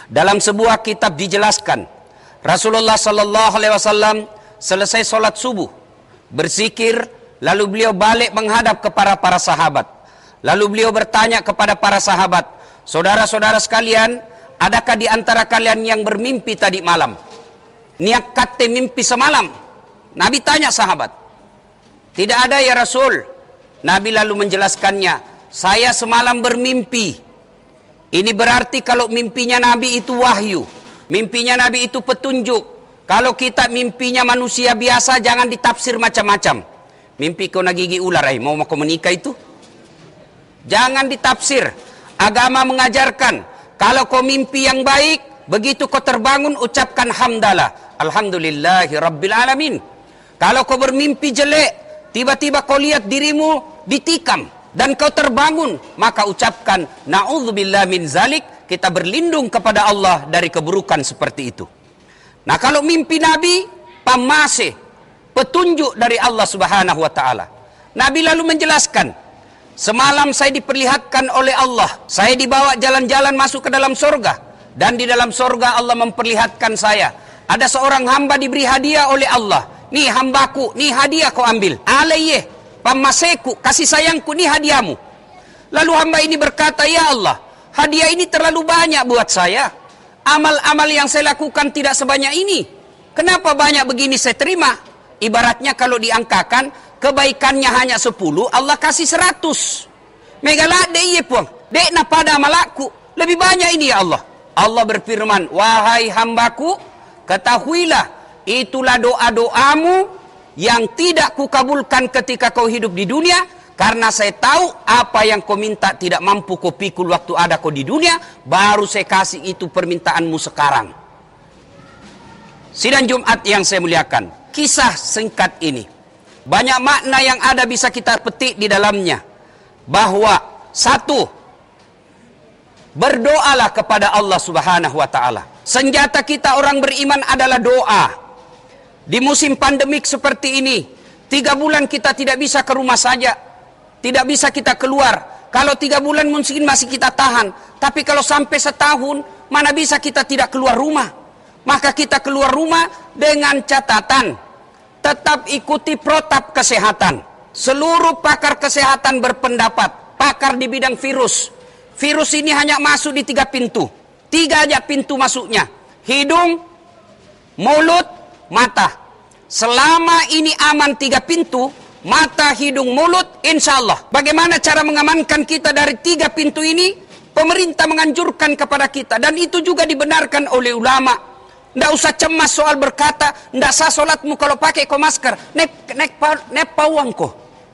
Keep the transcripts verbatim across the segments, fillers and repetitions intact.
Dalam sebuah kitab dijelaskan, Rasulullah Sallallahu Alaihi Wasallam selesai sholat subuh, berzikir, lalu beliau balik menghadap kepada para sahabat. Lalu beliau bertanya kepada para sahabat, saudara-saudara sekalian, adakah di antara kalian yang bermimpi tadi malam? Niat kate mimpi semalam. Nabi tanya sahabat. Tidak ada ya Rasul. Nabi lalu menjelaskannya, saya semalam bermimpi. Ini berarti kalau mimpinya Nabi itu wahyu, mimpinya Nabi itu petunjuk. Kalau kita mimpinya manusia biasa, jangan ditafsir macam-macam. Mimpi kau nak gigi ular, eh, mau kau menikah itu? Jangan ditafsir. Agama mengajarkan, kalau kau mimpi yang baik, begitu kau terbangun, ucapkan hamdalah, alhamdulillahi rabbil alamin. Kalau kau bermimpi jelek, tiba-tiba kau lihat dirimu ditikam dan kau terbangun, maka ucapkan na'udzubillah min zalik, kita berlindung kepada Allah dari keburukan seperti itu. Nah, kalau mimpi Nabi pamase, petunjuk dari Allah Subhanahu wa taala. Nabi lalu menjelaskan, semalam saya diperlihatkan oleh Allah, saya dibawa jalan-jalan masuk ke dalam surga, dan di dalam surga Allah memperlihatkan saya, ada seorang hamba diberi hadiah oleh Allah. Nih hambaku, nih hadiah kau ambil. Alayeh, pamaseku, kasih sayangku, nih hadiahmu. Lalu hamba ini berkata, ya Allah, hadiah ini terlalu banyak buat saya. Amal-amal yang saya lakukan tidak sebanyak ini. Kenapa banyak begini saya terima? Ibaratnya kalau diangkakan, kebaikannya hanya sepuluh, Allah kasih seratus. Megala de iye puang, dek na pada amalku, lebih banyak ini ya Allah. Allah berfirman, wahai hambaku, ketahuilah, itulah doa-doamu yang tidak kukabulkan ketika kau hidup di dunia, karena saya tahu apa yang kau minta tidak mampu kau pikul waktu ada kau di dunia, baru saya kasih itu permintaanmu sekarang. Sidang Jumat yang saya muliakan, kisah singkat ini banyak makna yang ada bisa kita petik di dalamnya. Bahwa satu, berdoalah kepada Allah Subhanahu wa taala. Senjata kita orang beriman adalah doa. Di musim pandemik seperti ini, tiga bulan kita tidak bisa ke rumah saja, tidak bisa kita keluar. Kalau tiga bulan mungkin masih kita tahan, tapi kalau sampai setahun, mana bisa kita tidak keluar rumah? Maka kita keluar rumah dengan catatan, tetap ikuti protap kesehatan. Seluruh pakar kesehatan berpendapat, pakar di bidang virus, virus ini hanya masuk di tiga pintu. Tiga aja pintu masuknya, hidung, mulut, mata. Selama ini aman tiga pintu, mata, hidung, mulut, insya Allah. Bagaimana cara mengamankan kita dari tiga pintu ini? Pemerintah menganjurkan kepada kita, dan itu juga dibenarkan oleh ulama. Nggak usah cemas soal berkata, nggak sah solatmu kalau pakai ko masker. Nek, nek, nek pawang ko.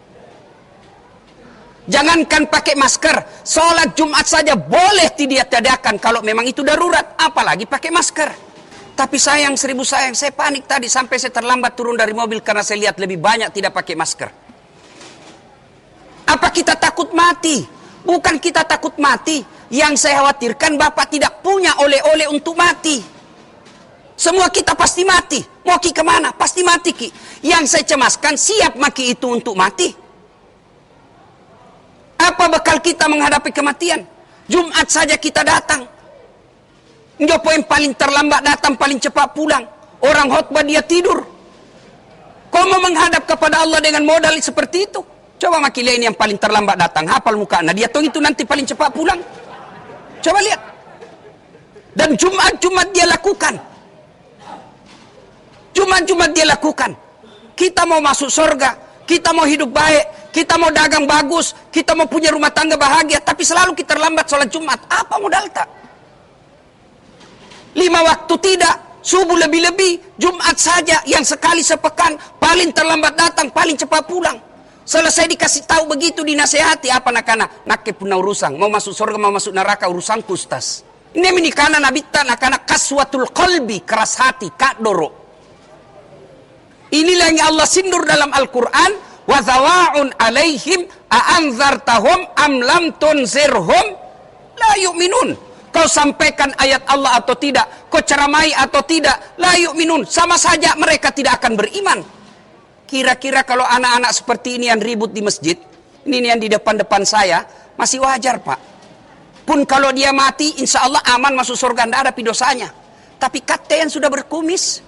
Jangankan pakai masker, solat Jumat saja boleh tidak tiadakan kalau memang itu darurat, apalagi pakai masker. Tapi sayang, seribu sayang, saya panik tadi sampai saya terlambat turun dari mobil karena saya lihat lebih banyak tidak pakai masker. Apa kita takut mati? Bukan kita takut mati. Yang saya khawatirkan Bapak tidak punya oleh-oleh untuk mati. Semua kita pasti mati. Mau ki kemana? Pasti mati ki. Yang saya cemaskan, siap maki itu untuk mati. Apa bekal kita menghadapi kematian? Jumat saja kita datang. Njopo yang paling terlambat datang, paling cepat pulang. Orang khotbah dia tidur. Kau mau menghadap kepada Allah dengan modal seperti itu? Coba makilah ini yang paling terlambat datang, hafal muka. Nah dia tahu itu nanti paling cepat pulang. Coba lihat. Dan Jumat-Jumat dia lakukan. Jumat-Jumat dia lakukan. Kita mau masuk surga, kita mau hidup baik, kita mau dagang bagus, kita mau punya rumah tangga bahagia, tapi selalu kita terlambat sholat Jumat. Apa modal tak? Lima waktu tidak, subuh lebih-lebih, Jumat saja yang sekali sepekan, paling terlambat datang, paling cepat pulang. Selesai dikasih tahu begitu, dinasehati, apa nak-anak? Naknya punah urusan, mau masuk surga, mau masuk neraka, urusan kustas. Ini menikana nabita, nak-anak kaswatul qalbi, keras hati, kak doro. Inilah yang Allah sindur dalam Al-Quran. Wa zawa'un alaihim a'anzartahum am lam tunzirhum la yu'minun. Kau sampaikan ayat Allah atau tidak, kau ceramai atau tidak, la yu'minun. Sama saja mereka tidak akan beriman. Kira-kira kalau anak-anak seperti ini yang ribut di masjid, ini yang di depan-depan saya, masih wajar Pak. Pun kalau dia mati, insya Allah aman masuk surga, tidak ada dosanya. Tapi kata yang sudah berkumis,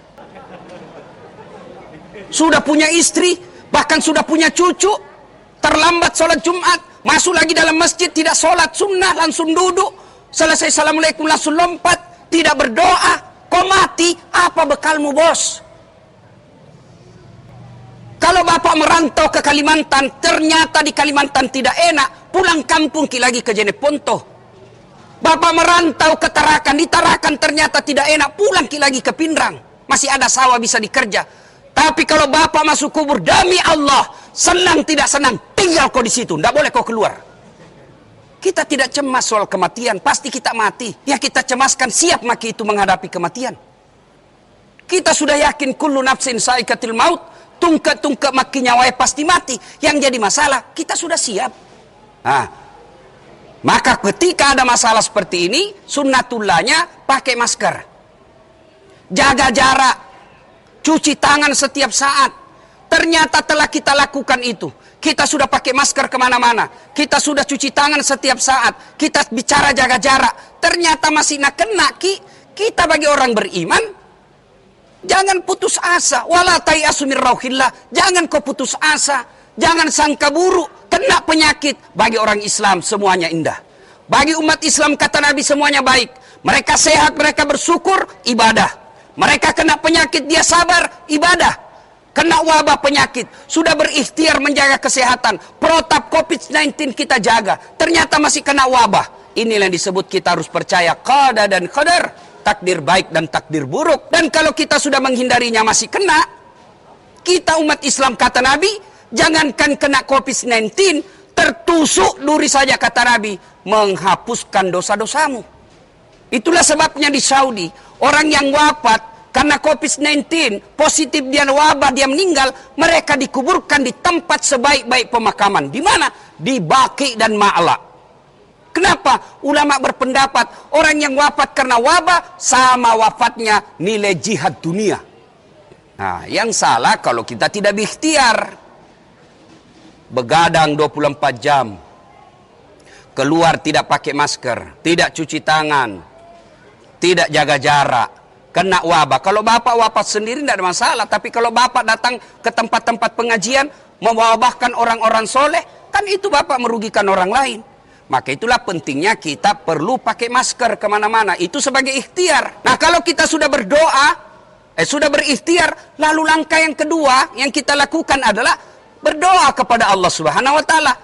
sudah punya istri, bahkan sudah punya cucu, terlambat sholat Jumat, masuk lagi dalam masjid, tidak sholat sunnah, langsung duduk, selesai assalamualaikum langsung lompat, tidak berdoa, kau mati, apa bekalmu bos? Kalau bapak merantau ke Kalimantan, ternyata di Kalimantan tidak enak, pulang kampung ki lagi ke Jeneponto. Bapak merantau ke Tarakan, di Tarakan ternyata tidak enak, pulang ki lagi ke Pindrang. Masih ada sawah bisa dikerja. Tapi kalau bapak masuk kubur, demi Allah, senang tidak senang, tinggal kau di situ, tidak boleh kau keluar. Kita tidak cemas soal kematian, pasti kita mati. Yang kita cemaskan, siap maki itu menghadapi kematian. Kita sudah yakin kullu nafsin saikatil maut, tungke-tungke maki nyawai pasti mati. Yang jadi masalah, kita sudah siap. Nah, maka ketika ada masalah seperti ini, sunnatullahnya pakai masker, jaga jarak, cuci tangan setiap saat. Ternyata telah kita lakukan itu. Kita sudah pakai masker kemana-mana, kita sudah cuci tangan setiap saat, kita bicara jaga jarak. Ternyata masih nak kena ki. Kita bagi orang beriman, jangan putus asa. Wala tayasu min rauhillah. Jangan kau putus asa, jangan sangka buruk. Kena penyakit, bagi orang Islam semuanya indah. Bagi umat Islam kata Nabi semuanya baik. Mereka sehat, mereka bersyukur, ibadah. Mereka kena penyakit, dia sabar, ibadah. Kena wabah penyakit, sudah berikhtiar menjaga kesehatan. Protap covid sembilan belas kita jaga, ternyata masih kena wabah. Inilah yang disebut kita harus percaya qada dan qadar, takdir baik dan takdir buruk. Dan kalau kita sudah menghindarinya masih kena, kita umat Islam kata Nabi, jangankan kena covid sembilan belas, tertusuk duri saja kata Nabi, menghapuskan dosa-dosamu. Itulah sebabnya di Saudi, orang yang wafat karena covid sembilan belas, positif dia wabah, dia meninggal, mereka dikuburkan di tempat sebaik-baik pemakaman. Di mana? Di Baqi dan Ma'la. Kenapa? Ulama berpendapat, orang yang wafat karena wabah, sama wafatnya nilai jihad dunia. Nah, yang salah kalau kita tidak berikhtiar. Begadang dua puluh empat jam. Keluar tidak pakai masker, tidak cuci tangan, tidak jaga jarak, kena wabah. Kalau bapak wafat sendiri tidak ada masalah. Tapi kalau bapak datang ke tempat-tempat pengajian, mewabahkan orang-orang soleh, kan itu bapak merugikan orang lain. Maka itulah pentingnya kita perlu pakai masker kemana-mana. Itu sebagai ikhtiar. Nah kalau kita sudah berdoa, eh sudah berikhtiar, lalu langkah yang kedua yang kita lakukan adalah berdoa kepada Allah Subhanahu Wa Taala.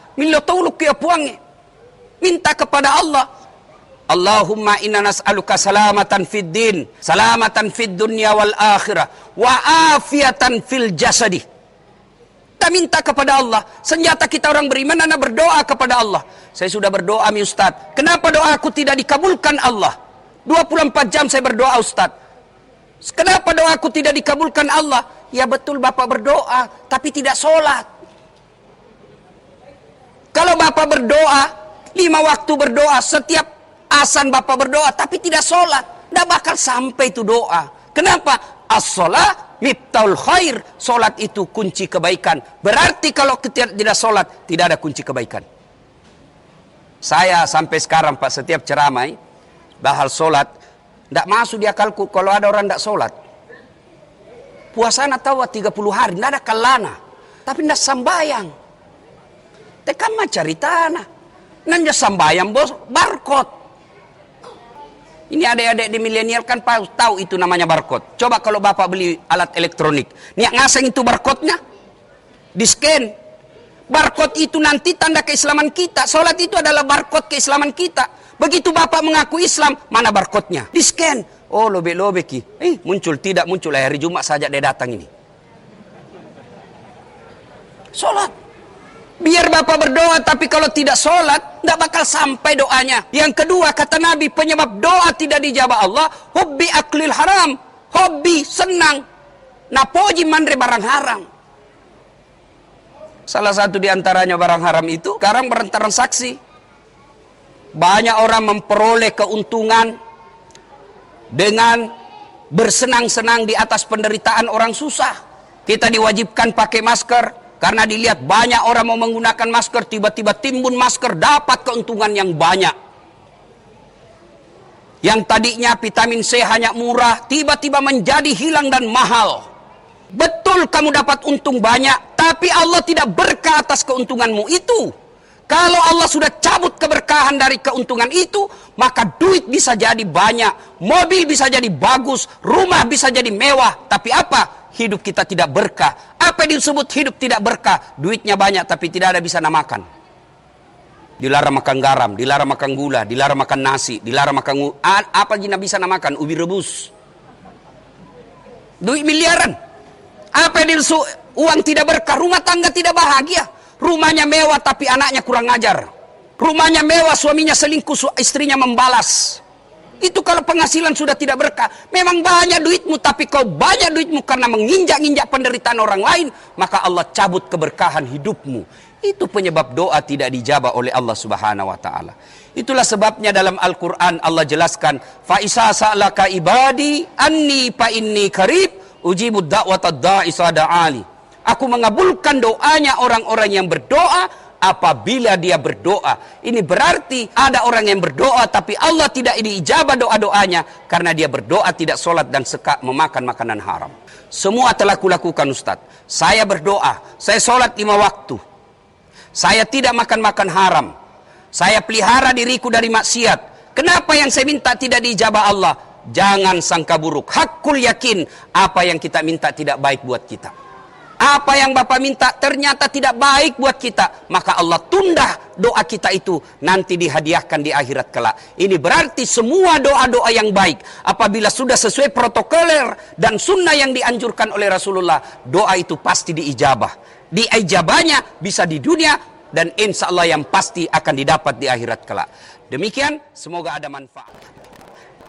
Minta kepada Allah. Allahumma inna nas'aluka salamatan fid din, salamatan fid dunya wal akhirah, wa afiatan fil jasadi. Kita minta kepada Allah. Senjata kita orang beriman adalah berdoa kepada Allah. Saya sudah berdoa mi Ustaz. Kenapa doaku tidak dikabulkan Allah? dua puluh empat jam saya berdoa Ustaz. Kenapa doaku tidak dikabulkan Allah? Ya betul bapak berdoa, tapi tidak sholat. Kalau bapak berdoa, lima waktu berdoa, setiap asan bapak berdoa, tapi tidak sholat, tidak bakal sampai itu doa. Kenapa? As-sholat miftahul khair. Sholat itu kunci kebaikan. Berarti kalau kita tidak sholat, tidak ada kunci kebaikan. Saya sampai sekarang Pak, setiap ceramah bahal sholat, tidak masuk di akalku kalau ada orang tidak sholat. Puasa tahu tiga puluh hari, tidak ada kalana, tapi tidak sambayang. Tekan mah cari tanah, nanya sambayang bos, barcode. Ini adik-adik di milenial kan tahu itu namanya barcode. Coba kalau bapak beli alat elektronik, niat ngaseng itu barcode-nya, di scan. Barcode itu nanti tanda keislaman kita. Sholat itu adalah barcode keislaman kita. Begitu bapak mengaku Islam, mana barcode-nya? Di scan. Oh lobe-lobe ki. Eh muncul, tidak muncul hari Jumat saja dia datang ini. Sholat. Biar bapak berdoa, tapi kalau tidak sholat, tidak bakal sampai doanya. Yang kedua, kata Nabi, penyebab doa tidak dijawab Allah, hobi aklil haram. Hobi, senang. Napoji mandre barang haram. Salah satu diantaranya barang haram itu, sekarang bertransaksi. Banyak orang memperoleh keuntungan dengan bersenang-senang di atas penderitaan orang susah. Kita diwajibkan pakai masker. Karena dilihat banyak orang mau menggunakan masker, tiba-tiba timbun masker, dapat keuntungan yang banyak. Yang tadinya vitamin C hanya murah, tiba-tiba menjadi hilang dan mahal. Betul kamu dapat untung banyak, tapi Allah tidak berkah atas keuntunganmu itu. Kalau Allah sudah cabut keberkahan dari keuntungan itu, maka duit bisa jadi banyak, mobil bisa jadi bagus, rumah bisa jadi mewah. Tapi apa? Hidup kita tidak berkah. Apa yang disebut hidup tidak berkah? Duitnya banyak tapi tidak ada bisa namakan. Dilarang makan garam, dilarang makan gula, dilarang makan nasi, dilarang makan apa yang bisa namakan? Ubi rebus. Duit miliaran. Apa yang disebut uang tidak berkah? Rumah tangga tidak bahagia. Rumahnya mewah tapi anaknya kurang ajar. Rumahnya mewah, suaminya selingkuh, istrinya membalas. Itu kalau penghasilan sudah tidak berkah. Memang banyak duitmu, tapi kau banyak duitmu karena menginjak-injak penderitaan orang lain, maka Allah cabut keberkahan hidupmu. Itu penyebab doa tidak dijabah oleh Allah Subhanahu wa taala. Itulah sebabnya dalam Al-Qur'an Allah jelaskan, fa isa sa'laka ibadi anni fa inni qarib ujibud da'watad da'i idza da'ali. Aku mengabulkan doanya orang-orang yang berdoa apabila dia berdoa. Ini berarti ada orang yang berdoa tapi Allah tidak diijabah doa-doanya karena dia berdoa tidak sholat dan suka memakan makanan haram. Semua telah kulakukan Ustaz. Saya berdoa, saya sholat lima waktu. Saya tidak makan-makan haram. Saya pelihara diriku dari maksiat. Kenapa yang saya minta tidak diijabah Allah? Jangan sangka buruk. Hakul yakin apa yang kita minta tidak baik buat kita. Apa yang Bapak minta ternyata tidak baik buat kita, maka Allah tunda doa kita itu nanti dihadiahkan di akhirat kelak. Ini berarti semua doa-doa yang baik apabila sudah sesuai protokoler dan sunnah yang dianjurkan oleh Rasulullah, doa itu pasti diijabah. Diijabahnya bisa di dunia dan insya Allah yang pasti akan didapat di akhirat kelak. Demikian, semoga ada manfaat.